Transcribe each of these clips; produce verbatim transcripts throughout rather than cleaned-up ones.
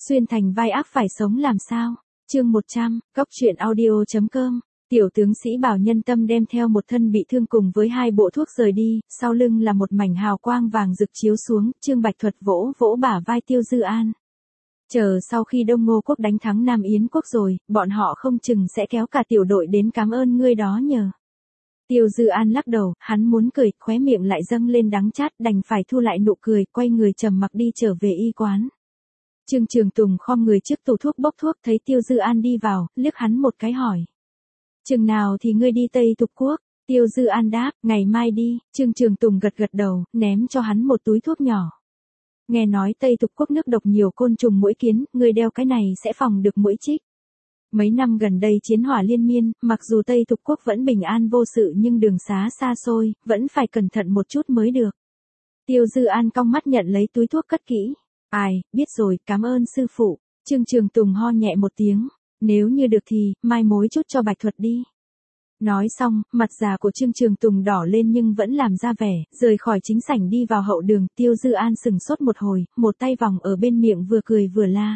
Xuyên thành vai ác phải sống làm sao? Chương một trăm, góc truyện audio.com. Tiểu tướng sĩ Bảo nhân tâm đem theo một thân bị thương cùng với hai bộ thuốc rời đi, sau lưng là một mảnh hào quang vàng rực chiếu xuống, Trương Bạch Thuật vỗ vỗ bả vai Tiêu Dư An. Chờ sau khi Đông Ngô quốc đánh thắng Nam Yến quốc rồi, bọn họ không chừng sẽ kéo cả tiểu đội đến cảm ơn ngươi đó nhờ. Tiêu Dư An lắc đầu, hắn muốn cười, khóe miệng lại dâng lên đắng chát, đành phải thu lại nụ cười, quay người trầm mặc đi trở về y quán. Trương Trường Tùng khom người trước tủ thuốc bốc thuốc, thấy Tiêu Dư An đi vào, liếc hắn một cái hỏi. Chừng nào thì ngươi đi Tây Tục Quốc? Tiêu Dư An đáp, ngày mai đi. Trương Trường Tùng gật gật đầu, ném cho hắn một túi thuốc nhỏ. Nghe nói Tây Tục Quốc nước độc nhiều côn trùng muỗi kiến, ngươi đeo cái này sẽ phòng được muỗi chích. Mấy năm gần đây chiến hỏa liên miên, mặc dù Tây Tục Quốc vẫn bình an vô sự nhưng đường xá xa xôi, vẫn phải cẩn thận một chút mới được. Tiêu Dư An cong mắt nhận lấy túi thuốc cất kỹ. Ai, biết rồi, cảm ơn sư phụ. Trương Trường Tùng ho nhẹ một tiếng. Nếu như được thì, mai mối chút cho Bạch Thuật đi. Nói xong, mặt già của Trương Trường Tùng đỏ lên nhưng vẫn làm ra vẻ, rời khỏi chính sảnh đi vào hậu đường. Tiêu Dư An sừng sốt một hồi, một tay vòng ở bên miệng vừa cười vừa la.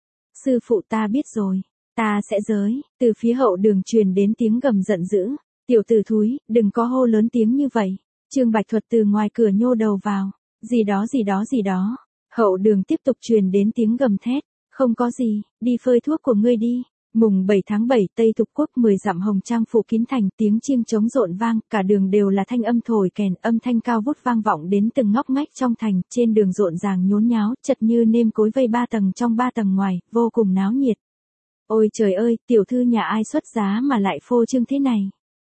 Sư phụ ta biết rồi, ta sẽ giới. Từ phía hậu đường truyền đến tiếng gầm giận dữ. Tiểu tử thúi, đừng có hô lớn tiếng như vậy. Trương Bạch Thuật từ ngoài cửa nhô đầu vào. Gì đó gì đó gì đó. Hậu đường tiếp tục truyền đến tiếng gầm thét. Không có gì, đi phơi thuốc của ngươi đi. Mùng bảy tháng bảy Tây Tục Quốc mười dặm hồng trang phủ kín thành, tiếng chiêng trống rộn vang, cả đường đều là thanh âm thổi kèn, âm thanh cao vút vang vọng đến từng ngóc ngách trong thành, trên đường rộn ràng nhốn nháo, chật như nêm cối vây ba tầng trong ba tầng ngoài, vô cùng náo nhiệt. Ôi trời ơi, tiểu thư nhà ai xuất giá mà lại phô trương thế này?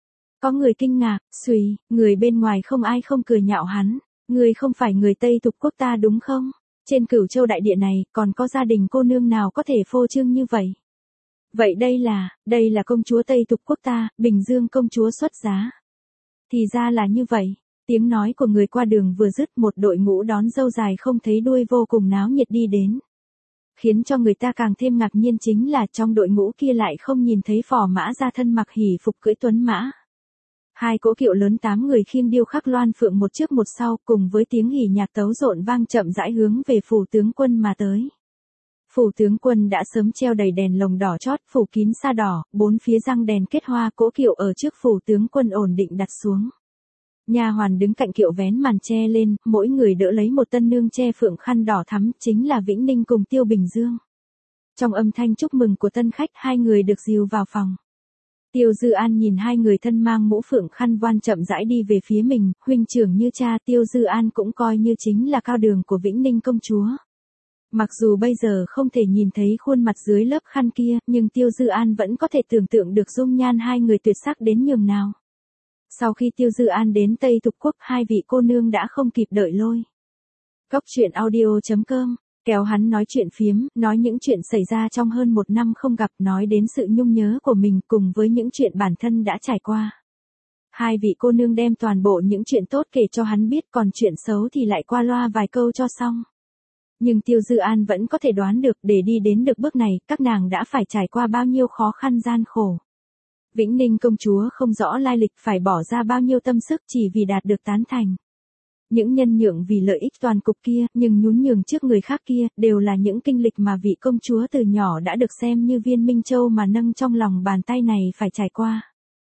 Có người kinh ngạc, xùy, người bên ngoài không ai không cười nhạo hắn, người không phải người Tây Tục Quốc ta đúng không? Trên Cửu Châu đại địa này, còn có gia đình cô nương nào có thể phô trương như vậy? Vậy đây là, đây là công chúa Tây Tục Quốc ta, Bình Dương công chúa xuất giá. Thì ra là như vậy, tiếng nói của người qua đường vừa dứt, một đội ngũ đón dâu dài không thấy đuôi vô cùng náo nhiệt đi đến. Khiến cho người ta càng thêm ngạc nhiên chính là trong đội ngũ kia lại không nhìn thấy phò mã ra thân mặc hỷ phục cưỡi tuấn mã. Hai cỗ kiệu lớn tám người khiêng điêu khắc loan phượng một trước một sau, cùng với tiếng hỉ nhạc tấu rộn vang chậm rãi hướng về phủ tướng quân mà tới. Phủ tướng quân đã sớm treo đầy đèn lồng đỏ chót, phủ kín sa đỏ, bốn phía răng đèn kết hoa, cỗ kiệu ở trước phủ tướng quân ổn định đặt xuống. Nha hoàn đứng cạnh kiệu vén màn che lên, mỗi người đỡ lấy một tân nương che phượng khăn đỏ thắm, chính là Vĩnh Ninh cùng Tiêu Bình Dương. Trong âm thanh chúc mừng của tân khách, hai người được dìu vào phòng. Tiêu Dư An nhìn hai người thân mang mũ phượng khăn voan chậm rãi đi về phía mình, huynh trưởng như cha, Tiêu Dư An cũng coi như chính là cao đường của Vĩnh Ninh công chúa. Mặc dù bây giờ không thể nhìn thấy khuôn mặt dưới lớp khăn kia, nhưng Tiêu Dư An vẫn có thể tưởng tượng được dung nhan hai người tuyệt sắc đến nhường nào. Sau khi Tiêu Dư An đến Tây Tục Quốc, hai vị cô nương đã không kịp đợi lôi. Góc truyện audio.com, kéo hắn nói chuyện phiếm, nói những chuyện xảy ra trong hơn một năm không gặp, nói đến sự nhung nhớ của mình cùng với những chuyện bản thân đã trải qua. Hai vị cô nương đem toàn bộ những chuyện tốt kể cho hắn biết, còn chuyện xấu thì lại qua loa vài câu cho xong. Nhưng Tiêu Dư An vẫn có thể đoán được, để đi đến được bước này, các nàng đã phải trải qua bao nhiêu khó khăn gian khổ. Vĩnh Ninh công chúa không rõ lai lịch phải bỏ ra bao nhiêu tâm sức chỉ vì đạt được tán thành. Những nhân nhượng vì lợi ích toàn cục kia, nhưng nhún nhường trước người khác kia, đều là những kinh lịch mà vị công chúa từ nhỏ đã được xem như viên minh châu mà nâng trong lòng bàn tay này phải trải qua.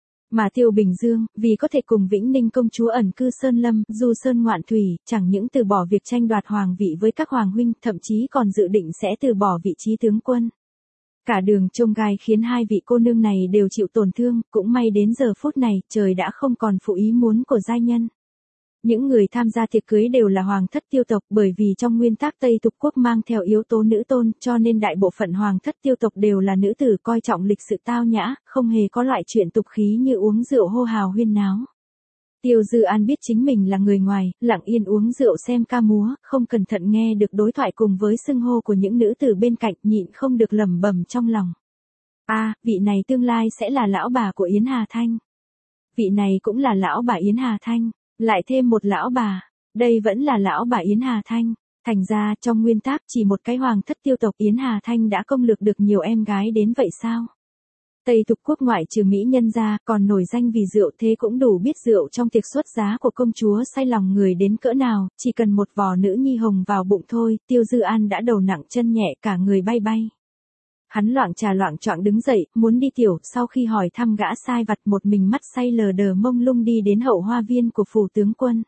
Mà Tiêu Bình Dương, vì có thể cùng Vĩnh Ninh công chúa ẩn cư sơn lâm, du sơn ngoạn thủy, chẳng những từ bỏ việc tranh đoạt hoàng vị với các hoàng huynh, thậm chí còn dự định sẽ từ bỏ vị trí tướng quân. Cả đường chông gai khiến hai vị cô nương này đều chịu tổn thương, cũng may đến giờ phút này, trời đã không còn phụ ý muốn của giai nhân. Những người tham gia tiệc cưới đều là hoàng thất tiêu tộc, bởi vì trong nguyên tắc Tây Tục Quốc mang theo yếu tố nữ tôn, cho nên đại bộ phận hoàng thất tiêu tộc đều là nữ tử coi trọng lịch sự tao nhã, không hề có loại chuyện tục khí như uống rượu hô hào huyên náo. Tiêu Dư An biết chính mình là người ngoài, lặng yên uống rượu xem ca múa, không cẩn thận nghe được đối thoại cùng với xưng hô của những nữ tử bên cạnh, nhịn không được lẩm bẩm trong lòng. A, à, vị này tương lai sẽ là lão bà của Yến Hà Thanh. Vị này cũng là lão bà Yến Hà Thanh. Lại thêm một lão bà, đây vẫn là lão bà Yến Hà Thanh. Thành ra, trong nguyên tắc chỉ một cái hoàng thất tiêu tộc Yến Hà Thanh đã công lược được nhiều em gái đến vậy sao? Tây Thục quốc ngoại trừ mỹ nhân ra, còn nổi danh vì rượu, thế cũng đủ biết rượu trong tiệc xuất giá của công chúa say lòng người đến cỡ nào, chỉ cần một vò nữ nhi hồng vào bụng thôi, Tiêu Dư An đã đầu nặng chân nhẹ, cả người bay bay. Hắn loạng trà loạng choạng đứng dậy, muốn đi tiểu, sau khi hỏi thăm gã sai vặt, một mình mắt say lờ đờ mông lung đi đến hậu hoa viên của phủ tướng quân.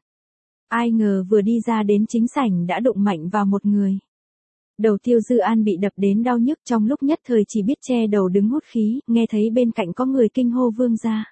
Ai ngờ vừa đi ra đến chính sảnh đã đụng mạnh vào một người. Đầu Tiêu Dư An bị đập đến đau nhức, trong lúc nhất thời chỉ biết che đầu đứng hút khí, nghe thấy bên cạnh có người kinh hô vương gia.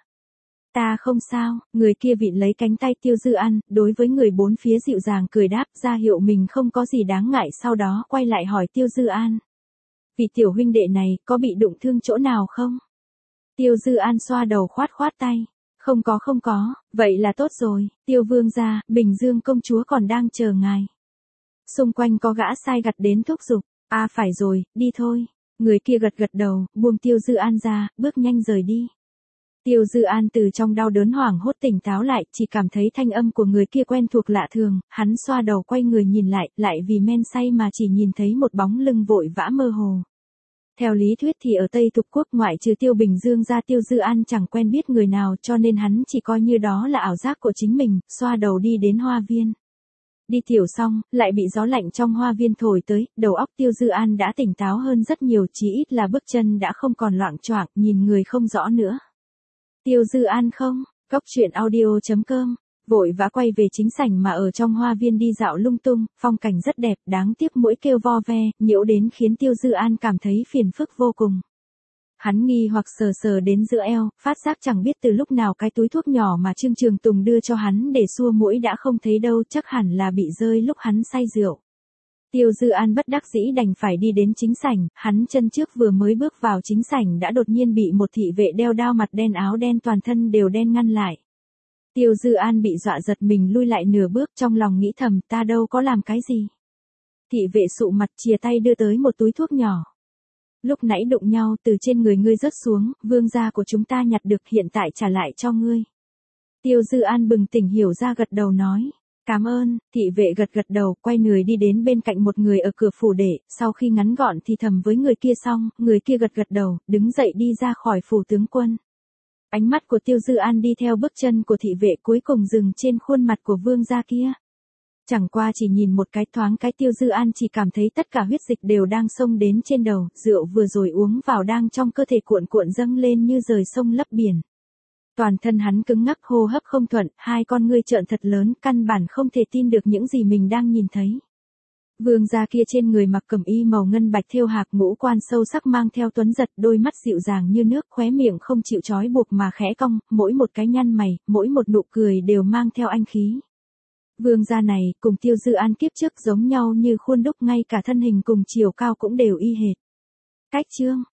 Ta không sao, người kia vịn lấy cánh tay Tiêu Dư An, đối với người bốn phía dịu dàng cười đáp, ra hiệu mình không có gì đáng ngại, sau đó quay lại hỏi Tiêu Dư An. Vị tiểu huynh đệ này, có bị đụng thương chỗ nào không? Tiêu Dư An xoa đầu khoát khoát tay. Không có không có, vậy là tốt rồi, Tiêu vương gia, Bình Dương công chúa còn đang chờ ngài. Xung quanh có gã sai gặt đến thúc giục, à phải rồi, đi thôi. Người kia gật gật đầu, buông Tiêu Dư An ra, bước nhanh rời đi. Tiêu Dư An từ trong đau đớn hoảng hốt tỉnh táo lại, chỉ cảm thấy thanh âm của người kia quen thuộc lạ thường, hắn xoa đầu quay người nhìn lại, lại vì men say mà chỉ nhìn thấy một bóng lưng vội vã mơ hồ. Theo lý thuyết thì ở Tây Thục quốc ngoại trừ Tiêu Bình Dương ra, Tiêu Dư An chẳng quen biết người nào, cho nên hắn chỉ coi như đó là ảo giác của chính mình, xoa đầu đi đến hoa viên. Đi tiểu xong, lại bị gió lạnh trong hoa viên thổi tới, đầu óc Tiêu Dư An đã tỉnh táo hơn rất nhiều, chỉ ít là bước chân đã không còn loạng choạng, nhìn người không rõ nữa. Tiêu Dư An không, Cốc truyện audio chấm com, vội vã quay về chính sảnh mà ở trong hoa viên đi dạo lung tung, phong cảnh rất đẹp, đáng tiếc mũi kêu vo ve, nhiễu đến khiến Tiêu Dư An cảm thấy phiền phức vô cùng. Hắn nghi hoặc sờ sờ đến giữa eo, phát giác chẳng biết từ lúc nào cái túi thuốc nhỏ mà Trương Trường Tùng đưa cho hắn để xua mũi đã không thấy đâu, chắc hẳn là bị rơi lúc hắn say rượu. Tiêu Dư An bất đắc dĩ đành phải đi đến chính sảnh, hắn chân trước vừa mới bước vào chính sảnh đã đột nhiên bị một thị vệ đeo đao mặt đen áo đen toàn thân đều đen ngăn lại. Tiêu Dư An bị dọa giật mình lui lại nửa bước, trong lòng nghĩ thầm, ta đâu có làm cái gì. Thị vệ sụ mặt chìa tay đưa tới một túi thuốc nhỏ. Lúc nãy đụng nhau, từ trên người ngươi rớt xuống, vương gia của chúng ta nhặt được, hiện tại trả lại cho ngươi. Tiêu Dư An bừng tỉnh hiểu ra gật đầu nói. Cảm ơn, thị vệ gật gật đầu, quay người đi đến bên cạnh một người ở cửa phủ để, sau khi ngắn gọn thì thầm với người kia xong, người kia gật gật đầu, đứng dậy đi ra khỏi phủ tướng quân. Ánh mắt của Tiêu Dư An đi theo bước chân của thị vệ cuối cùng dừng trên khuôn mặt của vương gia kia. Chẳng qua chỉ nhìn một cái thoáng cái, Tiêu Dư An chỉ cảm thấy tất cả huyết dịch đều đang xông đến trên đầu, rượu vừa rồi uống vào đang trong cơ thể cuộn cuộn dâng lên như rời sông lấp biển. Toàn thân hắn cứng ngắc, hô hấp không thuận, hai con ngươi trợn thật lớn, căn bản không thể tin được những gì mình đang nhìn thấy. Vương gia kia trên người mặc cẩm y màu ngân bạch thêu hạc, ngũ quan sâu sắc mang theo tuấn giật, đôi mắt dịu dàng như nước, khóe miệng không chịu trói buộc mà khẽ cong, mỗi một cái nhăn mày, mỗi một nụ cười đều mang theo anh khí. Vương gia này, cùng Tiêu Dư An kiếp trước giống nhau như khuôn đúc, ngay cả thân hình cùng chiều cao cũng đều y hệt. Cách chương